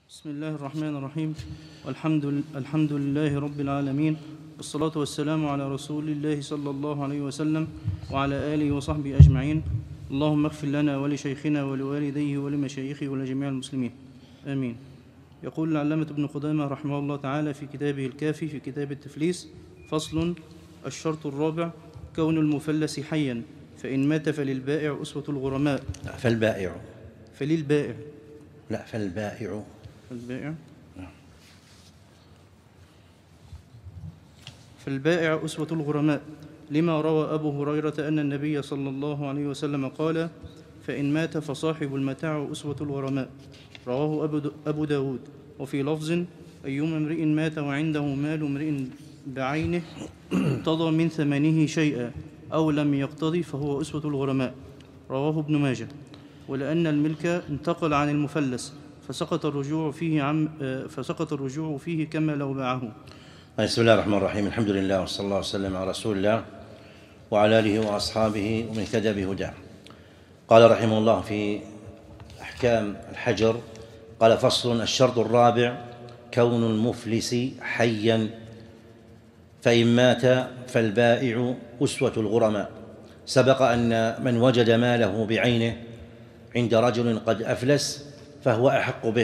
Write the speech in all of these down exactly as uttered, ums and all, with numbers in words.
بسم الله الرحمن الرحيم. والحمد الحمد لله رب العالمين، والصلاة والسلام على رسول الله صلى الله عليه وسلم وعلى آله وصحبه أجمعين. اللهم اغفر لنا ولشيخنا ولوالديه ولمشايخه ولجميع المسلمين، آمين. يقول العلامة ابن قدامة رحمه الله تعالى في كتابه الكافي في كتاب التفليس: فصل: الشرط الرابع كون المفلس حيا، فإن مات فللبائع أسوة الغرماء. لا فالبائع فللبائع لا فالبائع فالبائع فالبائع أسوة الغرماء، لما روى أبو هريرة أن النبي صلى الله عليه وسلم قال: فإن مات فصاحب المتاع أسوة الغرماء. رواه أبو داود. وفي لفظ: أيما امرئ مات وعنده مال امرئ بعينه اقتضى من ثمنه شيئا أو لم يقتضي فهو أسوة الغرماء. رواه ابن ماجه. ولأن الملك انتقل عن المفلس فسقط الرجوع فيه عم فسقط الرجوع فيه كما لو باعه. بسم الله الرحمن الرحيم. الحمد لله وصلى الله وسلم على رسول الله وعلى آله وأصحابه ومن اهتدى بهداه. قال رحمه الله في أحكام الحجر، قال: فصل: الشرط الرابع كون المفلس حيا، فإن مات فالبائع أسوة الغرماء. سبق أن من وجد ماله بعينه عند رجل قد أفلس فهو أحق به،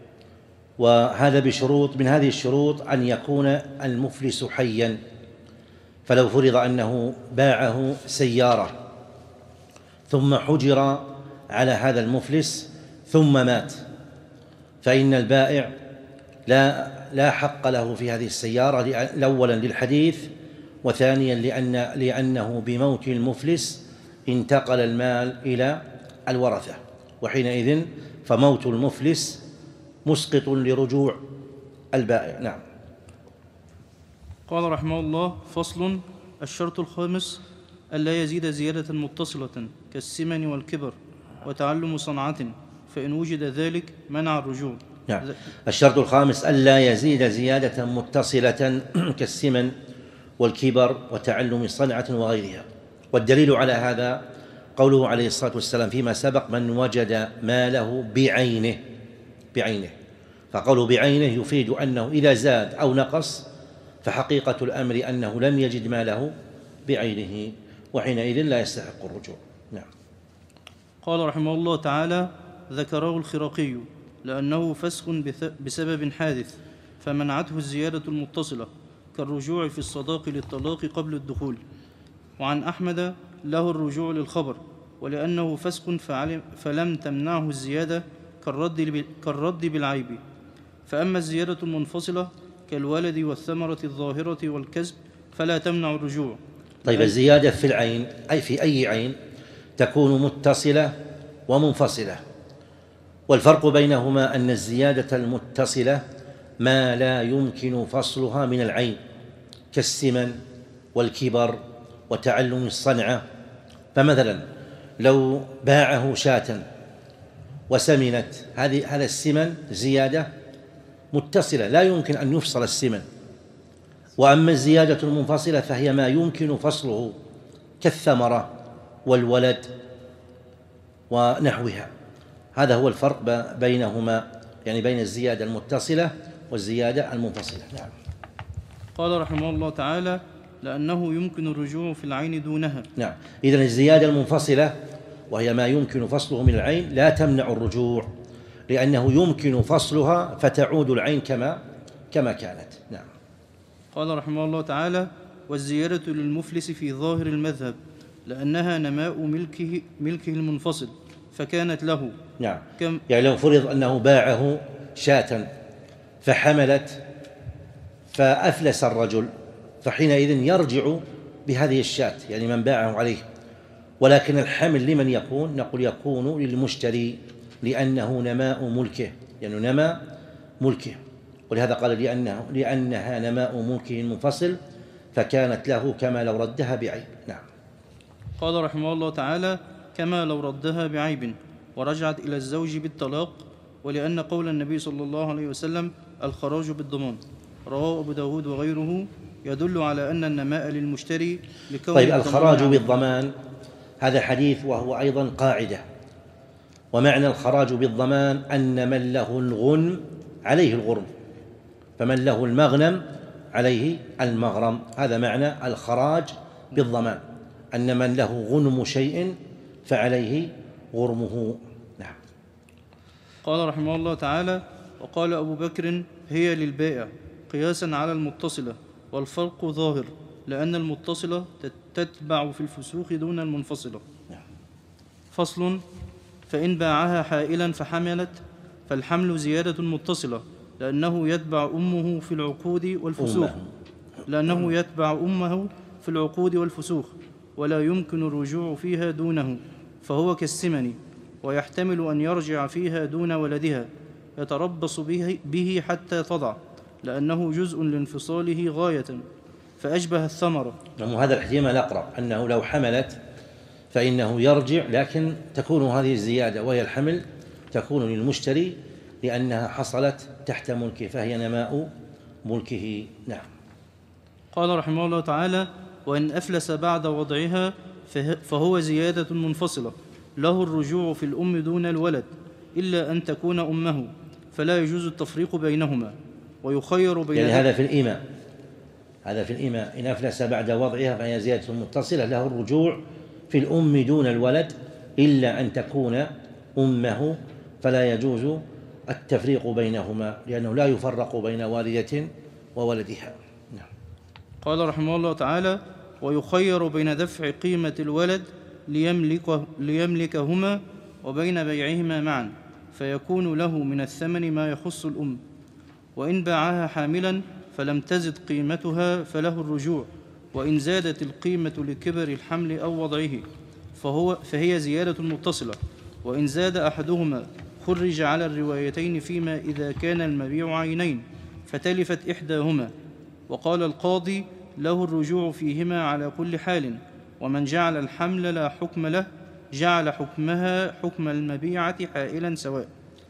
وهذا بشروط. من هذه الشروط أن يكون المفلس حيا. فلو فرض أنه باعه سيارة ثم حجر على هذا المفلس ثم مات، فإن البائع لا لا حق له في هذه السيارة، أولا للحديث، وثانيا لأن لأنه بموت المفلس انتقل المال إلى الورثة، وحينئذ فموت المفلس مسقط لرجوع البائع. نعم. قال رحمه الله: فصل: الشرط الخامس ألا يزيد زيادة متصلة كالسمن والكبر وتعلم صنعة، فإن وجد ذلك منع الرجوع. نعم. الشرط الخامس ألا يزيد زيادة متصلة كالسمن والكبر وتعلم صنعة وغيرها. والدليل على هذا قوله عليه الصلاة والسلام فيما سبق: من وجد ماله بعينه بعينه فقوله بعينه يفيد أنه إذا زاد أو نقص فحقيقة الأمر أنه لم يجد ماله بعينه، وحينئذ لا يستحق الرجوع. نعم. قال رحمه الله تعالى: ذكره الخرقي لأنه فسخ بسبب حادث فمنعته الزيادة المتصلة، كالرجوع في الصداق للطلاق قبل الدخول. وعن أحمد له الرجوع للخبر، ولأنه فسخ فلم تمنعه الزيادة كالرد, كالرد بالعيب. فأما الزيادة المنفصلة كالولد والثمرة الظاهرة والكسب فلا تمنع الرجوع. طيب، الزيادة في العين أي في أي عين تكون متصلة ومنفصلة، والفرق بينهما أن الزيادة المتصلة ما لا يمكن فصلها من العين كالسمن والكبر وتعلم الصنعة. فمثلا لو باعه شاة وسمنت، هذه هذا السمن زيادة متصلة لا يمكن أن يفصل السمن. وأما الزيادة المنفصلة فهي ما يمكن فصله كالثمرة والولد ونحوها. هذا هو الفرق بينهما، يعني بين الزيادة المتصلة والزيادة المنفصلة. نعم. قال رحمه الله تعالى: لأنه يمكن الرجوع في العين دونها. نعم. إذن الزيادة المنفصلة وهي ما يمكن فصله من العين لا تمنع الرجوع، لأنه يمكن فصلها فتعود العين كما كما كانت. نعم. قال رحمه الله تعالى: والزيادة للمفلس في ظاهر المذهب لأنها نماء ملكه ملكه المنفصل فكانت له. نعم. كم يعني لو فرض أنه باعه شاة فحملت فأفلس الرجل، فحينئذ يرجع بهذه الشاة، يعني من باعه عليه، ولكن الحمل لمن يكون؟ نقول يكون للمشتري لأنه نماء ملكه، يعني نماء ملكه، ولهذا قال لأنه لأنها نماء ملكه المنفصل فكانت له كما لو ردها بعيب. نعم. قال رحمه الله تعالى: كما لو ردها بعيب ورجعت إلى الزوج بالطلاق، ولأن قول النبي صلى الله عليه وسلم: الخراج بالضمان. رواه أبو داود وغيره، يدل على أن النماء للمشتري لكون. طيب، الخراج بالضمان هذا حديث وهو أيضا قاعدة، ومعنى الخراج بالضمان أن من له الغنم عليه الغرم، فمن له المغنم عليه المغرم. هذا معنى الخراج بالضمان، أن من له غنم شيء فعليه غرمه. نعم. قال رحمه الله تعالى: وقال أبو بكر: هي للبائع قياسا على المتصلة، والفرق ظاهر، لأن المتصلة تتبع في الفسوق دون المنفصلة. نعم. فصل: فإن باعها حائلا فحملت، فالحمل زيادة متصلة، لأنه يتبع أمه في العقود والفسوق لأنه يتبع أمه في العقود والفسوق ولا يمكن الرجوع فيها دونه، فهو كالسمن، ويحتمل أن يرجع فيها دون ولدها، يتربص به, به حتى تضع، لأنه جزء لانفصاله غاية، فأشبه الثمرة. وهذا الاحتمال أقرب، أنه لو حملت فإنه يرجع، لكن تكون هذه الزيادة وهي الحمل تكون للمشتري لأنها حصلت تحت ملكه، فهي نماء ملكه. نعم. قال رحمه الله تعالى: وإن أفلس بعد وضعها فهو زيادة منفصلة، له الرجوع في الأم دون الولد، إلا أن تكون أمه، فلا يجوز التفريق بينهما، ويخير بين يعني هذا في الإيماء هذا في الإيماء إن أفلس بعد وضعها فهي زيادة متصلة، له الرجوع في الأم دون الولد إلا أن تكون أمه، فلا يجوز التفريق بينهما، لأنه لا يفرق بين والدة وولدها. نعم. قال رحمه الله تعالى: ويخير بين دفع قيمة الولد ليملكه ليملكهما وبين بيعهما معا، فيكون له من الثمن ما يخص الأم. وإن باعها حاملا فلم تزد قيمتها فله الرجوع، وإن زادت القيمة لكبر الحمل أو وضعه فهو فهي زيادة متصلة، وإن زاد أحدهما خرج على الروايتين فيما إذا كان المبيع عينين فتلفت إحداهما. وقال القاضي: له الرجوع فيهما على كل حال، ومن جعل الحمل لا حكم له جعل حكمها حكم المبيعة حائلا سواء.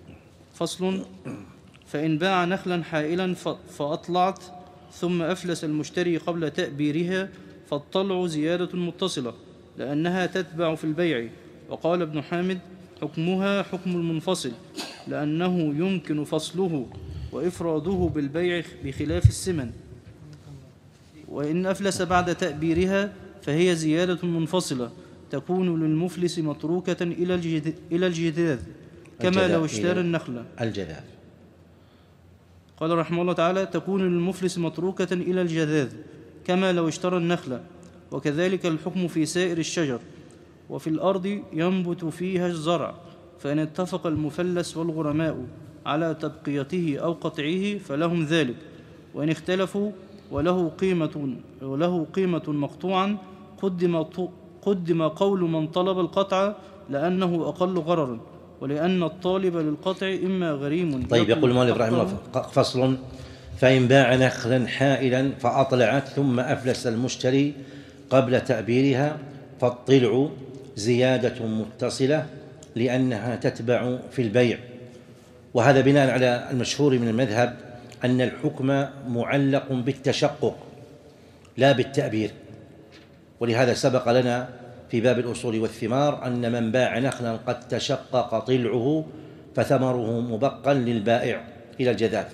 فصل: فإن باع نخلا حائلا فأطلعت ثم أفلس المشتري قبل تأبيرها فالطلع زيادة متصلة، لأنها تتبع في البيع. وقال ابن حامد: حكمها حكم المنفصل، لأنه يمكن فصله وإفراده بالبيع بخلاف السمن. وإن أفلس بعد تأبيرها فهي زيادة منفصلة، تكون للمفلس متروكة إلى الجذاذ، كما لو اشترى النخلة. الجذاذ. قال رحمه الله تعالى: تكون للمفلس متروكة إلى الجذاذ كما لو اشترى النخلة. وكذلك الحكم في سائر الشجر. وفي الأرض ينبت فيها الزرع، فإن اتفق المفلس والغرماء على تبقيته أو قطعه فلهم ذلك، وإن اختلفوا وله قيمة, وله قيمة مقطوعا قدم, قدم قول من طلب القطع، لأنه أقل غررا، ولأن الطالب للقطع إما غريم. طيب، يقول المؤلف رحمه الله: فصل: فإن باع نخلا حائلا فأطلعت ثم أفلس المشتري قبل تأبيرها فالطلع زيادة متصلة، لأنها تتبع في البيع. وهذا بناء على المشهور من المذهب أن الحكم معلق بالتشقق لا بالتأبير، ولهذا سبق لنا في باب الأصول والثمار أن من باع نخلا قد تشقق طلعه فثمره مبقى للبائع إلى الجذاذ.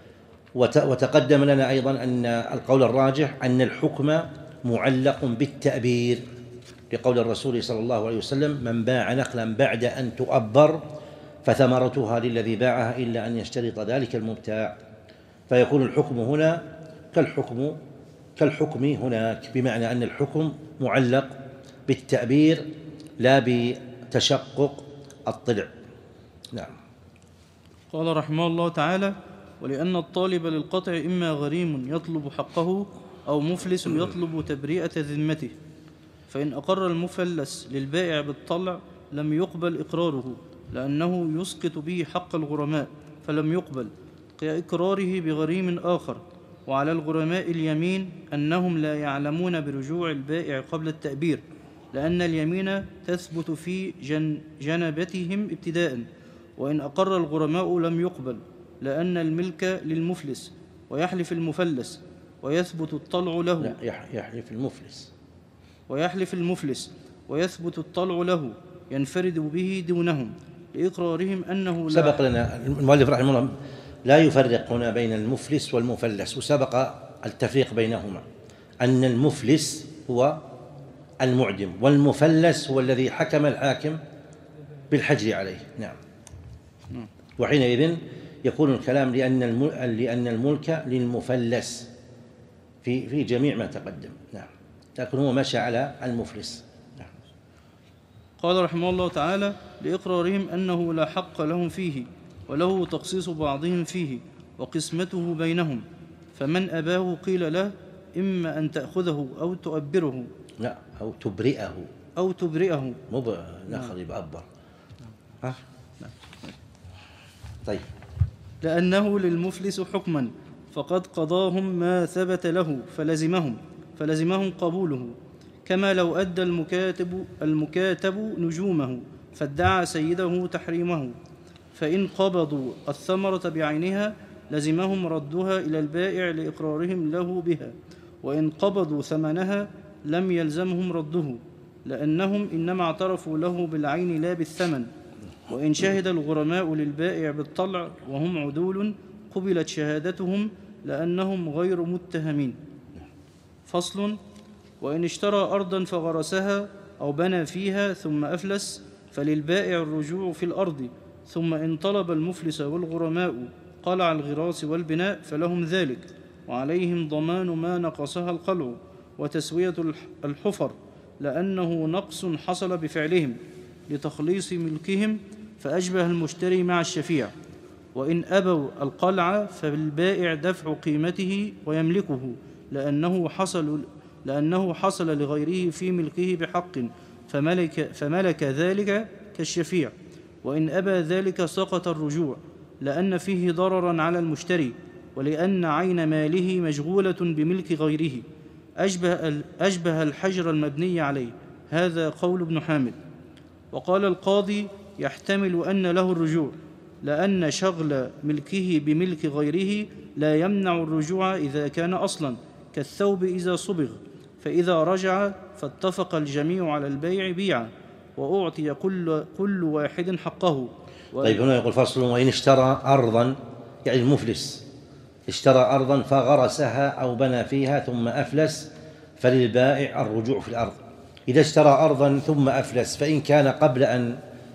وتقدم لنا أيضا أن القول الراجح أن الحكم معلق بالتأبير، لقول الرسول صلى الله عليه وسلم: من باع نخلا بعد أن تؤبر فثمرتها للذي باعها إلا أن يشترط ذلك المبتاع. فيكون الحكم هنا كالحكم كالحكم هناك، بمعنى أن الحكم معلق بالتأبير لا بتشقق الطلع. نعم. قال رحمه الله تعالى: ولأن الطالب للقطع إما غريم يطلب حقه أو مفلس يطلب تبرئة ذمته، فإن أقر المفلس للبائع بالطلع لم يقبل إقراره، لأنه يسقط به حق الغرماء فلم يقبل، كإقراره بغريم آخر. وعلى الغرماء اليمين أنهم لا يعلمون برجوع البائع قبل التأبير، لأن اليمين تثبت في جن جنبتهم ابتداء، وإن أقر الغرماء لم يقبل، لأن الملك للمفلس ويحلف المفلس ويثبت الطلع له. لا، يحلف المفلس ويحلف المفلس ويثبت الطلع له، ينفرد به دونهم لإقرارهم أنه لا. سبق لنا المؤلف رحمه الله لا يفرق هنا بين المفلس والمفلس، وسبق التفريق بينهما، أن المفلس هو المعدم والمفلس هو الذي حكم الحاكم بالحجر عليه. نعم. وحينئذ يكون الكلام لأن لأن الملك للمفلس في في جميع ما تقدم. نعم. لكن هو مشى على المفلس. نعم. قال رحمه الله تعالى: لإقرارهم أنه لا حق لهم فيه، وله تخصيص بعضهم فيه وقسمته بينهم، فمن أباه قيل له: إما أن تأخذه أو تؤبره. لا، أو تبرئه. أو تبرئه. مو ناخذ يبأبر. ها؟ طيب. لأنه للمفلس حكما، فقد قضاهم ما ثبت له فلزمهم فلزمهم قبوله، كما لو أدى المكاتب المكاتب نجومه فادعى سيده تحريمه، فإن قبضوا الثمرة بعينها لزمهم ردها إلى البائع لإقرارهم له بها، وإن قبضوا ثمنها لم يلزمهم رده، لأنهم إنما اعترفوا له بالعين لا بالثمن. وإن شهد الغرماء للبائع بالطلع وهم عدول قبلت شهادتهم لأنهم غير متهمين. فصل: وإن اشترى أرضا فغرسها أو بنى فيها ثم أفلس فللبائع الرجوع في الأرض، ثم إن طلب المفلس والغرماء قلع الغراس والبناء فلهم ذلك، وعليهم ضمان ما نقصها القلع وتسوية الحفر، لأنه نقص حصل بفعلهم لتخليص ملكهم، فأشبه المشتري مع الشفيع. وإن أبوا القلع فبالبائع دفع قيمته ويملكه، لأنه حصل لأنه حصل لغيره في ملكه بحق فملك, فملك ذلك كالشفيع. وإن أبى ذلك سقط الرجوع، لأن فيه ضررا على المشتري، ولأن عين ماله مشغولة بملك غيره، أشبه, أشبه الحجر المبني عليه. هذا قول ابن حامد. وقال القاضي: يحتمل أن له الرجوع، لأن شغل ملكه بملك غيره لا يمنع الرجوع إذا كان أصلا، كالثوب إذا صبغ، فإذا رجع فاتفق الجميع على البيع بيعا، وأعطي كل, كل واحد حقه. طيب، هنا يقول: فصل: وإن اشترى أرضا، يعني المفلس اشترى أرضا فغرسها أو بنى فيها ثم أفلس فللبائع الرجوع في الأرض. إذا اشترى أرضا ثم أفلس، فإن كان قبل أن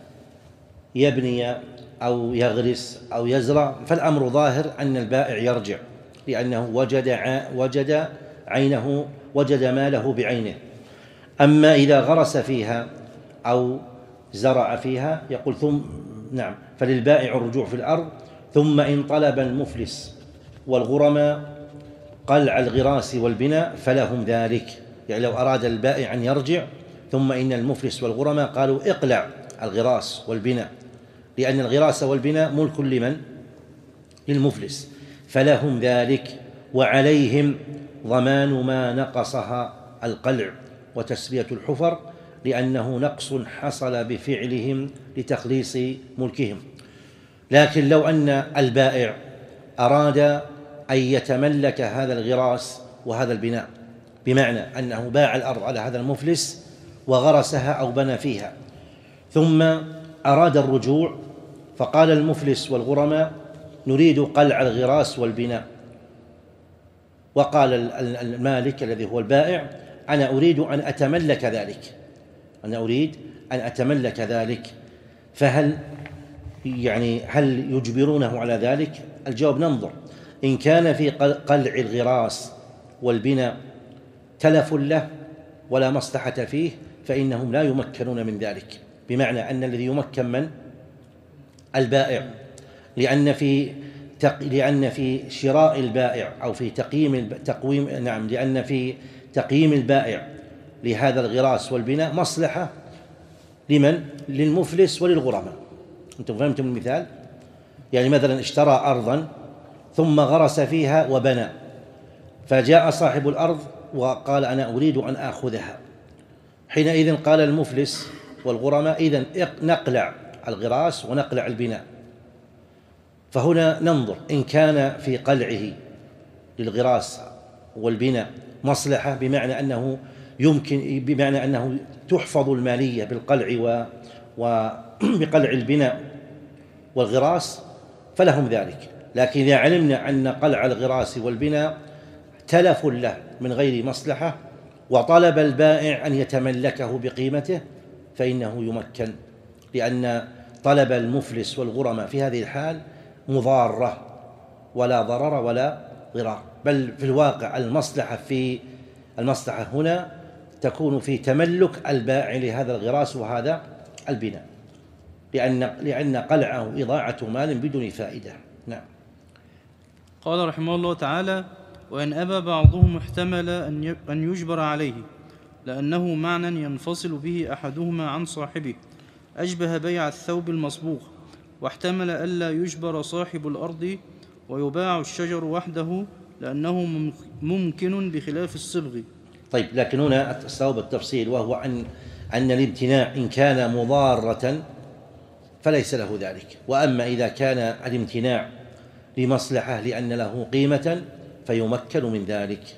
يبني أو يغرس أو يزرع فالأمر ظاهر أن البائع يرجع، لأنه وجد وجد عينه وجد ماله بعينه. أما إذا غرس فيها أو زرع فيها يقول ثم نعم فللبائع الرجوع في الأرض. ثم إن طلب المفلس والغرماء قلع الغراس والبناء فلهم ذلك، يعني لو أراد البائع أن يرجع ثم إن المفلس والغرماء قالوا اقلع الغراس والبناء، لأن الغراس والبناء ملك لمن؟ للمفلس، فلهم ذلك، وعليهم ضمان ما نقصها القلع وتسبية الحفر، لأنه نقص حصل بفعلهم لتخليص ملكهم. لكن لو أن البائع أراد أن يتملك هذا الغراس وهذا البناء، بمعنى أنه باع الأرض على هذا المفلس وغرسها أو بنى فيها، ثم أراد الرجوع فقال المفلس والغرماء نريد قلع الغراس والبناء، وقال المالك الذي هو البائع أنا أريد أن أتملك ذلك أنا أريد أن أتملك ذلك فهل يعني هل يجبرونه على ذلك؟ الجواب: ننظر. إن كان في قلع الغراس والبناء تلف له ولا مصلحة فيه فإنهم لا يمكنون من ذلك، بمعنى أن الذي يمكن من؟ البائع، لأن في تق... لأن في شراء البائع أو في تقييم تقويم نعم لأن في تقييم البائع لهذا الغراس والبناء مصلحة لمن؟ للمفلس وللغرماء. أنتم فهمتم المثال؟ يعني مثلا اشترى أرضا ثم غرس فيها وبنى، فجاء صاحب الأرض وقال أنا أريد أن آخذها، حينئذ قال المفلس والغرماء إذن نقلع الغراس ونقلع البناء. فهنا ننظر إن كان في قلعه للغراس والبناء مصلحة، بمعنى أنه يمكن بمعنى أنه تحفظ المالية بالقلع وبقلع البناء والغراس فلهم ذلك. لكن إذا علمنا أن قلع الغراس والبناء تلف له من غير مصلحة وطلب البائع أن يتملكه بقيمته فإنه يمكن، لأن طلب المفلس والغرماء في هذه الحال مضارة ولا ضرر ولا ضرار، بل في الواقع المصلحة في المصلحة هنا تكون في تملك البائع لهذا الغراس وهذا البناء، لأن لأن قلعه إضاعة مال بدون فائدة. نعم. قال رحمه الله تعالى: وإن أبى بعضهم احتمل أن يجبر عليه، لأنه معنى ينفصل به أحدهما عن صاحبه، أشبه بيع الثوب المصبوغ، واحتمل ألا يجبر صاحب الأرض ويباع الشجر وحده لأنه ممكن بخلاف الصبغ. طيب، لكن هنا الصواب التفصيل، وهو أن أن الامتناع إن كان مضارة فليس له ذلك، وأما إذا كان الامتناع لمصلحة لأن له قيمة فيمكن من ذلك.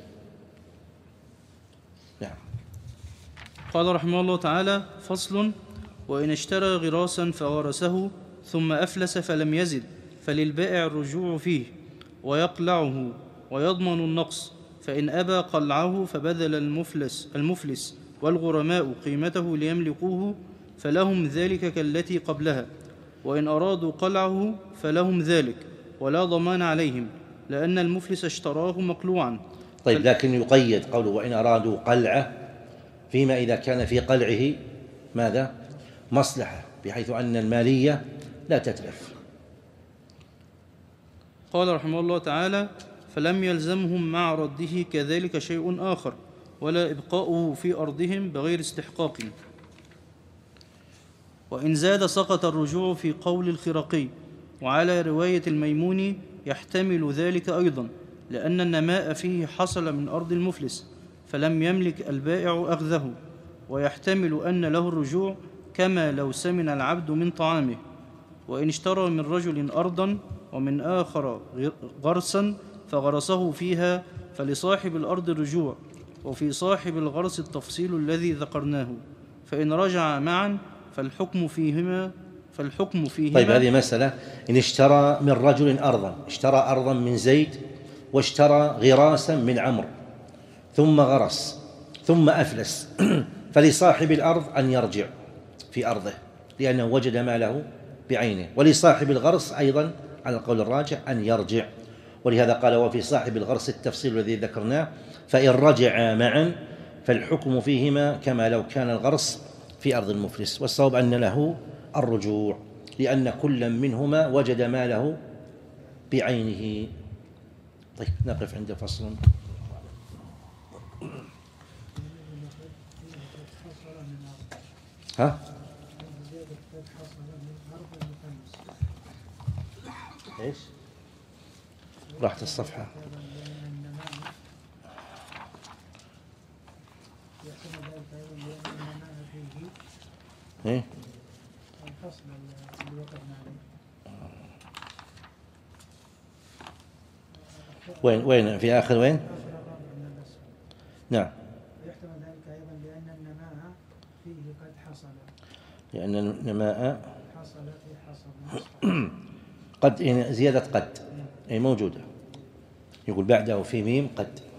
نعم. قال رحمه الله تعالى: فصل: وإن اشترى غراسا فغرسه ثم أفلس فلم يزد فللبائع الرجوع فيه ويقلعه ويضمن النقص، فإن أبى قلعه فبذل المفلس, المفلس والغرماء قيمته ليملكوه فلهم ذلك كالتي قبلها، وإن أرادوا قلعه فلهم ذلك ولا ضمان عليهم، لأن المفلس اشتراه مقلوعا. طيب، لكن يقيد قوله وإن أرادوا قلعه فيما إذا كان في قلعه ماذا؟ مصلحة، بحيث أن المالية لا تتلف. قال رحمه الله تعالى: فلم يلزمهم مع رده كذلك شيء آخر ولا إبقاؤه في أرضهم بغير استحقاق. وإن زاد سقط الرجوع في قول الخرقي، وعلى رواية الميموني يحتمل ذلك أيضا، لأن النماء فيه حصل من أرض المفلس فلم يملك البائع أخذه، ويحتمل أن له الرجوع كما لو سمن العبد من طعامه. وإن اشترى من رجل أرضا ومن آخر غرسا فغرسه فيها فلصاحب الأرض الرجوع، وفي صاحب الغرس التفصيل الذي ذكرناه، فإن رجع معا فالحكم فيهما فالحكم فيهما طيب، هذه مسألة. إن اشترى من رجل أرضا، اشترى أرضا من زيد واشترى غراسا من عمرو ثم غرس ثم أفلس فلصاحب الأرض أن يرجع في أرضه لأنه وجد ماله بعينه، ولصاحب الغرس أيضا على القول الراجح أن يرجع، ولهذا قال وفي صاحب الغرس التفصيل الذي ذكرناه، فإن رجعا معا فالحكم فيهما كما لو كان الغرس في أرض المفلس، والصواب أن له الرجوع لأن كل منهما وجد ماله بعينه. طيب، نقف عند فصل. ها؟ ايش؟ راحت الصفحة. ايه؟ الفصل اللي وقفنا عليه. وين وين في آخر وين؟ نعم. يحتمل ذلك أيضا لأن النماء فيه قد حصل. لأن النماء حصل في حصل. قد زيادة قد أي موجودة، يقول بعده في ميم قد.